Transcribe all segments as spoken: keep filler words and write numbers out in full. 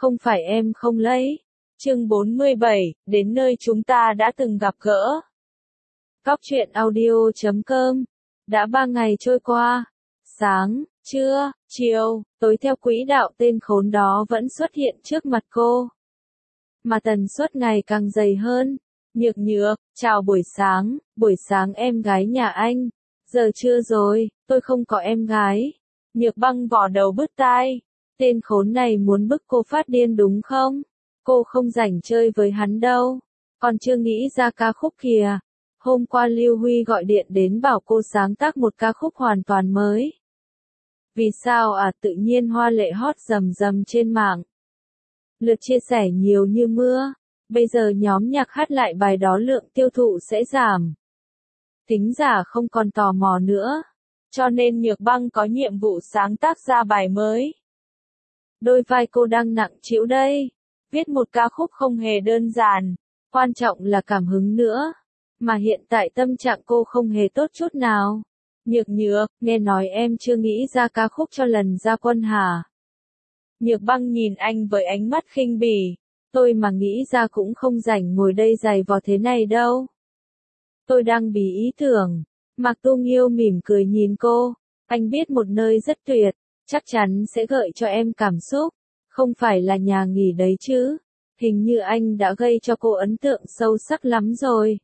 không phải em không lấy. Chương bốn mươi bảy, đến nơi chúng ta đã từng gặp gỡ. Cóc truyện audio chấm com. Đã ba ngày trôi qua. Sáng, trưa, chiều, tối theo quỹ đạo tên khốn đó vẫn xuất hiện trước mặt cô. Mà tần suất ngày càng dày hơn. Nhược nhược, chào buổi sáng, buổi sáng em gái nhà anh. Giờ trưa rồi, tôi không có em gái. Nhược băng vò đầu bứt tai. Tên khốn này muốn bức cô phát điên đúng không? Cô không rảnh chơi với hắn đâu. Còn chưa nghĩ ra ca khúc kìa. Hôm qua Lưu Huy gọi điện đến bảo cô sáng tác một ca khúc hoàn toàn mới. Vì sao à, tự nhiên hoa lệ hot rầm rầm trên mạng. Lượt chia sẻ nhiều như mưa. Bây giờ nhóm nhạc hát lại bài đó lượng tiêu thụ sẽ giảm. Thính giả không còn tò mò nữa. Cho nên Nhược băng có nhiệm vụ sáng tác ra bài mới. Đôi vai cô đang nặng trĩu đây. Viết một ca khúc không hề đơn giản. Quan trọng là cảm hứng nữa. Mà hiện tại tâm trạng cô không hề tốt chút nào. Nhược nhược, nghe nói em chưa nghĩ ra ca khúc cho lần ra quân hả? Nhược băng nhìn anh với ánh mắt khinh bỉ. Tôi mà nghĩ ra cũng không rảnh ngồi đây giày vò thế này đâu. Tôi đang bí ý tưởng. Mạc Tu Nghiêu mỉm cười nhìn cô. Anh biết một nơi rất tuyệt. Chắc chắn sẽ gợi cho em cảm xúc. Không phải là nhà nghỉ đấy chứ. Hình như anh đã gây cho cô ấn tượng sâu sắc lắm rồi.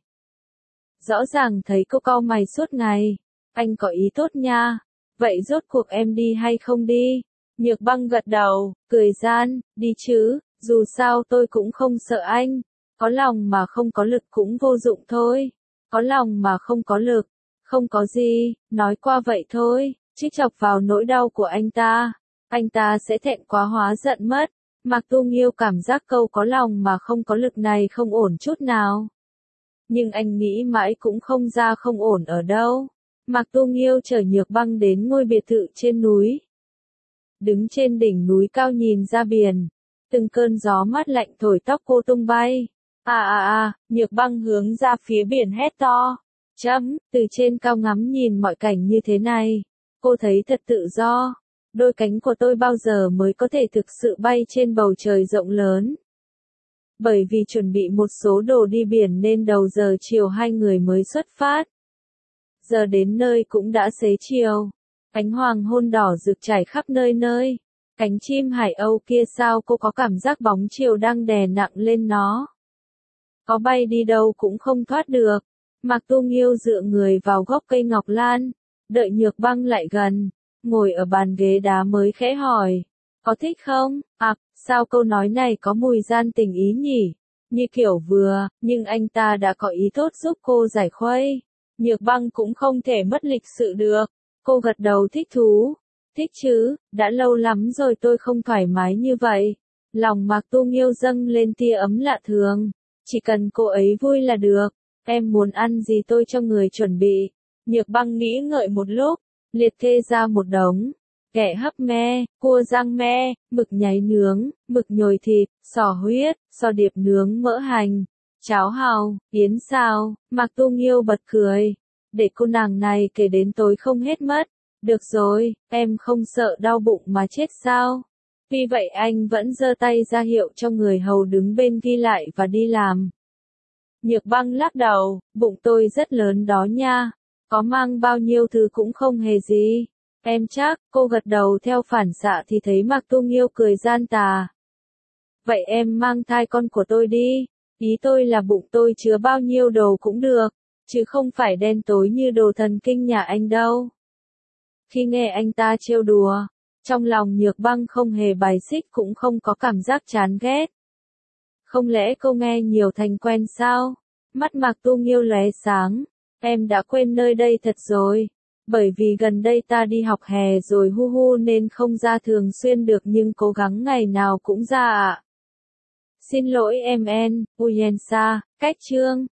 Rõ ràng thấy cô cau mày suốt ngày. Anh có ý tốt nha. Vậy rốt cuộc em đi hay không đi? Nhược băng gật đầu, cười gian, đi chứ, dù sao tôi cũng không sợ anh. Có lòng mà không có lực cũng vô dụng thôi. Có lòng mà không có lực, không có gì, nói qua vậy thôi, trích chọc vào nỗi đau của anh ta. Anh ta sẽ thẹn quá hóa giận mất. Mạc Tu Nghiêu cảm giác câu có lòng mà không có lực này không ổn chút nào. Nhưng anh nghĩ mãi cũng không ra không ổn ở đâu. Mạc Tu Nghiêu chở Nhược băng đến ngôi biệt thự trên núi. Đứng trên đỉnh núi cao nhìn ra biển. Từng cơn gió mát lạnh thổi tóc cô tung bay. À à à, Nhược băng hướng ra phía biển hét to. Chấm, từ trên cao ngắm nhìn mọi cảnh như thế này. Cô thấy thật tự do. Đôi cánh của tôi bao giờ mới có thể thực sự bay trên bầu trời rộng lớn. Bởi vì chuẩn bị một số đồ đi biển nên đầu giờ chiều hai người mới xuất phát. Giờ đến nơi cũng đã xế chiều. Ánh hoàng hôn đỏ rực trải khắp nơi nơi. Cánh chim hải âu kia sao cô có cảm giác bóng chiều đang đè nặng lên nó. Có bay đi đâu cũng không thoát được. Mạc Tu Nghiêu dựa người vào gốc cây ngọc lan. Đợi Nhược băng lại gần. Ngồi ở bàn ghế đá mới khẽ hỏi. Có thích không? À, sao câu nói này có mùi gian tình ý nhỉ? Như kiểu vừa, nhưng anh ta đã có ý tốt giúp cô giải khuây. Nhược băng cũng không thể mất lịch sự được. Cô gật đầu thích thú. Thích chứ, đã lâu lắm rồi tôi không thoải mái như vậy. Lòng Mạc Tu Nghiêu dâng lên tia ấm lạ thường. Chỉ cần cô ấy vui là được. Em muốn ăn gì tôi cho người chuẩn bị. Nhược băng nghĩ ngợi một lúc. Liệt kê ra một đống. Kẻ hấp me, cua rang me, mực nháy nướng, mực nhồi thịt, sò huyết, sò điệp nướng mỡ hành, cháo hàu, yến xào. Mạc Tu Nghiêu bật cười. Để cô nàng này kể đến tối không hết mất. Được rồi, em không sợ đau bụng mà chết sao? Vì vậy anh vẫn giơ tay ra hiệu cho người hầu đứng bên ghi lại và đi làm. Nhược băng lắc đầu, bụng tôi rất lớn đó nha. Có mang bao nhiêu thứ cũng không hề gì. Em chắc, cô gật đầu theo phản xạ thì thấy Mạc Tu Nghiêu cười gian tà. Vậy em mang thai con của tôi đi. Ý tôi là bụng tôi chứa bao nhiêu đồ cũng được. Chứ không phải đen tối như đồ thần kinh nhà anh đâu. Khi nghe anh ta trêu đùa, trong lòng Nhược băng không hề bài xích cũng không có cảm giác chán ghét. Không lẽ cô nghe nhiều thành quen sao? Mắt Mạc Tu Nghiêu lóe sáng. Em đã quên nơi đây thật rồi. Bởi vì gần đây ta đi học hè rồi hu hu nên không ra thường xuyên được nhưng cố gắng ngày nào cũng ra ạ. À. Xin lỗi em en, Uyensa, cách chương.